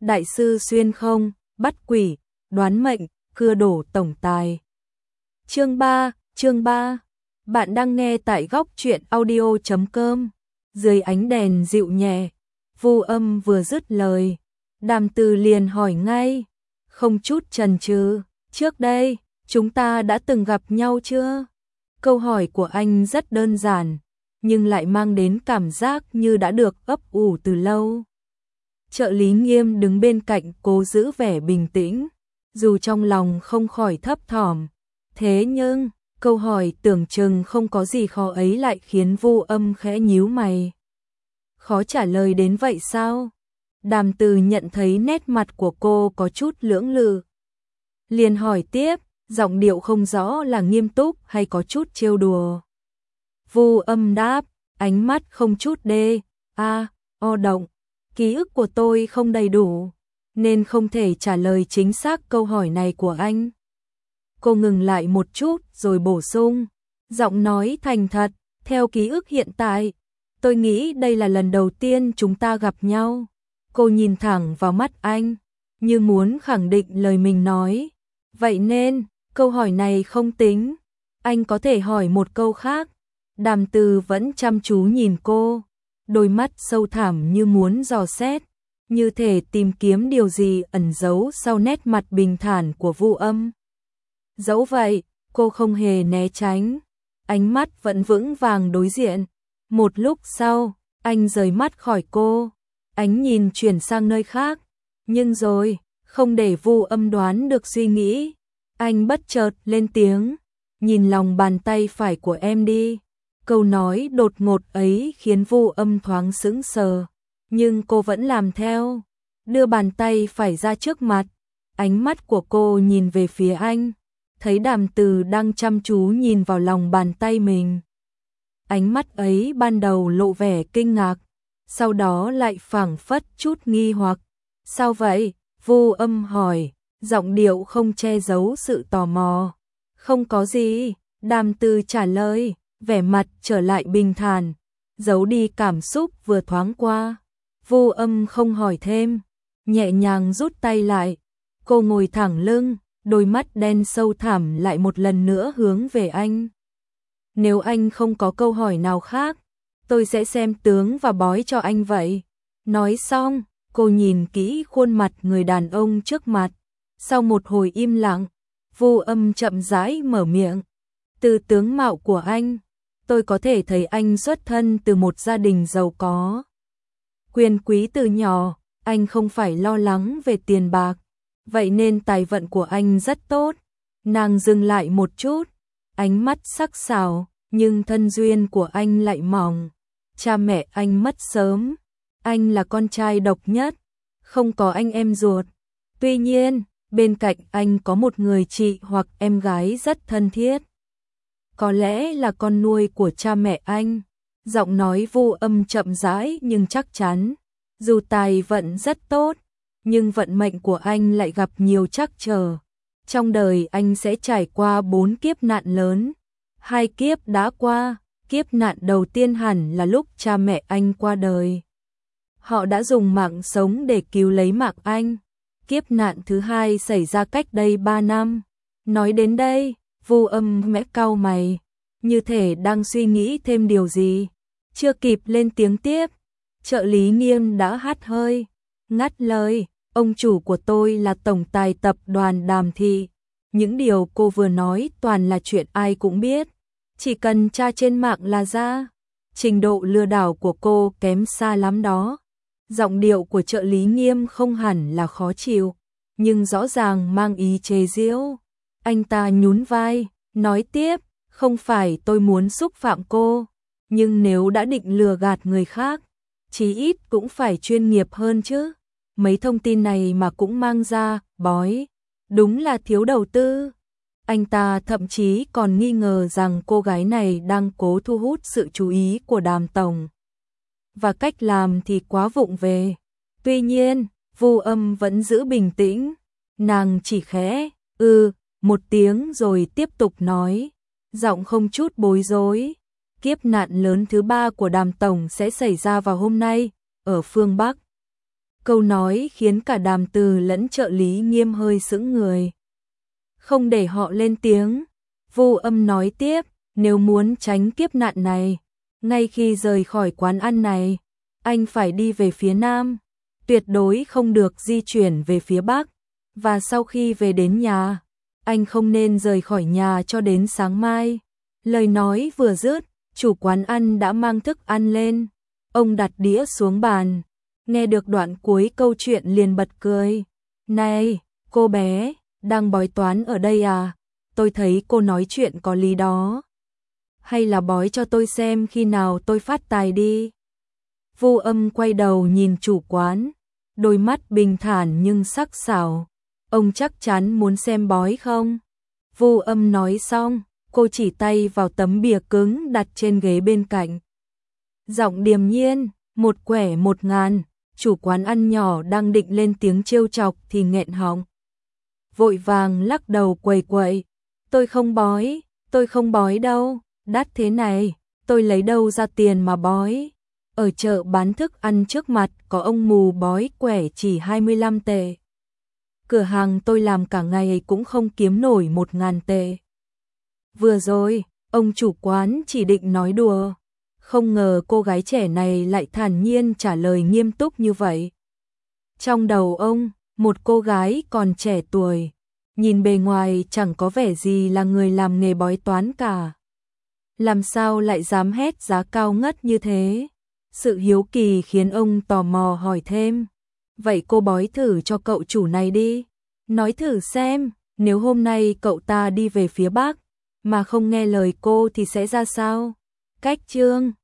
đại sư xuyên không, bắt quỷ, đoán mệnh, cưa đổ tổng tài. Chương 3, bạn đang nghe tại góc truyện audio.com. Dưới ánh đèn dịu nhẹ, Vu Âm vừa dứt lời, Đàm Từ liền hỏi ngay, không chút chần chừ, trước đây, chúng ta đã từng gặp nhau chưa? Câu hỏi của anh rất đơn giản, nhưng lại mang đến cảm giác như đã được ấp ủ từ lâu. Trợ lý Nghiêm đứng bên cạnh cố giữ vẻ bình tĩnh, dù trong lòng không khỏi thấp thỏm. Thế nhưng, câu hỏi tưởng chừng không có gì khó ấy lại khiến Vu Âm khẽ nhíu mày. Khó trả lời đến vậy sao? Đàm Từ nhận thấy nét mặt của cô có chút lưỡng lự. Liền hỏi tiếp, giọng điệu không rõ là nghiêm túc hay có chút trêu đùa. Vu Âm đáp, ánh mắt không chút động. Ký ức của tôi không đầy đủ, nên không thể trả lời chính xác câu hỏi này của anh. Cô ngừng lại một chút rồi bổ sung, giọng nói thành thật, theo ký ức hiện tại, tôi nghĩ đây là lần đầu tiên chúng ta gặp nhau. Cô nhìn thẳng vào mắt anh, như muốn khẳng định lời mình nói. Vậy nên, câu hỏi này không tính. Anh có thể hỏi một câu khác. Đàm Từ vẫn chăm chú nhìn cô, đôi mắt sâu thẳm như muốn dò xét, như thể tìm kiếm điều gì ẩn giấu sau nét mặt bình thản của Vu Âm. Dẫu vậy, cô không hề né tránh, ánh mắt vẫn vững vàng đối diện. Một lúc sau, anh rời mắt khỏi cô, ánh nhìn chuyển sang nơi khác. Nhưng rồi, không để Vu Âm đoán được suy nghĩ, anh bất chợt lên tiếng, nhìn lòng bàn tay phải của em đi. Câu nói đột ngột ấy khiến Vu Âm thoáng sững sờ, nhưng cô vẫn làm theo, đưa bàn tay phải ra trước mặt. Ánh mắt của cô nhìn về phía anh, thấy Đàm Từ đang chăm chú nhìn vào lòng bàn tay mình. Ánh mắt ấy ban đầu lộ vẻ kinh ngạc, sau đó lại phảng phất chút nghi hoặc. Sao vậy? Vu Âm hỏi, giọng điệu không che giấu sự tò mò. Không có gì, Đàm Từ trả lời, vẻ mặt trở lại bình thản, giấu đi cảm xúc vừa thoáng qua. Vu Âm không hỏi thêm, nhẹ nhàng rút tay lại. Cô ngồi thẳng lưng, đôi mắt đen sâu thẳm lại một lần nữa hướng về anh. Nếu anh không có câu hỏi nào khác, tôi sẽ xem tướng và bói cho anh vậy. Nói xong, cô nhìn kỹ khuôn mặt người đàn ông trước mặt. Sau một hồi im lặng, Vu Âm chậm rãi mở miệng. Từ tướng mạo của anh, tôi có thể thấy anh xuất thân từ một gia đình giàu có. Quyền quý từ nhỏ, anh không phải lo lắng về tiền bạc, vậy nên tài vận của anh rất tốt. Nàng dừng lại một chút, ánh mắt sắc sảo, nhưng thân duyên của anh lại mỏng. Cha mẹ anh mất sớm, anh là con trai độc nhất, không có anh em ruột. Tuy nhiên, bên cạnh anh có một người chị hoặc em gái rất thân thiết. Có lẽ là con nuôi của cha mẹ anh. Giọng nói Vu Âm chậm rãi nhưng chắc chắn. Dù tài vận rất tốt, nhưng vận mệnh của anh lại gặp nhiều trắc trở. Trong đời anh sẽ trải qua 4 kiếp nạn lớn. 2 kiếp đã qua, kiếp nạn đầu tiên hẳn là lúc cha mẹ anh qua đời. Họ đã dùng mạng sống để cứu lấy mạng anh. Kiếp nạn thứ hai xảy ra cách đây 3 năm. Nói đến đây, Vu Âm mẽ cau mày, như thể đang suy nghĩ thêm điều gì. Chưa kịp lên tiếng tiếp, trợ lý Nghiêm đã hắt hơi, ngắt lời, ông chủ của tôi là tổng tài tập đoàn Đàm Thị. Những điều cô vừa nói toàn là chuyện ai cũng biết, chỉ cần tra trên mạng là ra. Trình độ lừa đảo của cô kém xa lắm đó. Giọng điệu của trợ lý Nghiêm không hẳn là khó chịu, nhưng rõ ràng mang ý chế giễu. Anh ta nhún vai, nói tiếp, không phải tôi muốn xúc phạm cô, nhưng nếu đã định lừa gạt người khác, chí ít cũng phải chuyên nghiệp hơn chứ. Mấy thông tin này mà cũng mang ra, bói, đúng là thiếu đầu tư. Anh ta thậm chí còn nghi ngờ rằng cô gái này đang cố thu hút sự chú ý của Đàm tổng. Và cách làm thì quá vụng về. Tuy nhiên, Vu Âm vẫn giữ bình tĩnh, nàng chỉ khẽ, một tiếng rồi tiếp tục nói, giọng không chút bối rối. Kiếp nạn lớn thứ 3 của Đàm tổng sẽ xảy ra vào hôm nay, ở phương Bắc. Câu nói khiến cả Đàm Từ lẫn trợ lý Nghiêm hơi sững người. Không để họ lên tiếng, Vô Âm nói tiếp, nếu muốn tránh kiếp nạn này, ngay khi rời khỏi quán ăn này, anh phải đi về phía Nam, tuyệt đối không được di chuyển về phía Bắc, và sau khi về đến nhà, anh không nên rời khỏi nhà cho đến sáng mai. Lời nói vừa dứt, chủ quán ăn đã mang thức ăn lên, ông đặt đĩa xuống bàn, nghe được đoạn cuối câu chuyện liền bật cười. Này, cô bé, đang bói toán ở đây à? Tôi thấy cô nói chuyện có lý đó. Hay là bói cho tôi xem khi nào tôi phát tài đi. Vô Âm quay đầu nhìn chủ quán, đôi mắt bình thản nhưng sắc sảo. Ông chắc chắn muốn xem bói không? Vô Âm nói xong, cô chỉ tay vào tấm bìa cứng đặt trên ghế bên cạnh. Giọng điềm nhiên, một quẻ 1.000, chủ quán ăn nhỏ đang định lên tiếng trêu chọc thì nghẹn họng. Vội vàng lắc đầu quầy quậy, tôi không bói đâu, đắt thế này, tôi lấy đâu ra tiền mà bói. Ở chợ bán thức ăn trước mặt có ông mù bói quẻ chỉ 25 tệ. Cửa hàng tôi làm cả ngày cũng không kiếm nổi 1.000 tệ. Vừa rồi, ông chủ quán chỉ định nói đùa, không ngờ cô gái trẻ này lại thản nhiên trả lời nghiêm túc như vậy. Trong đầu ông, một cô gái còn trẻ tuổi, nhìn bề ngoài chẳng có vẻ gì là người làm nghề bói toán cả. Làm sao lại dám hét giá cao ngất như thế? Sự hiếu kỳ khiến ông tò mò hỏi thêm. Vậy cô bói thử cho cậu chủ này đi. Nói thử xem, nếu hôm nay cậu ta đi về phía Bắc, mà không nghe lời cô thì sẽ ra sao? Cách chương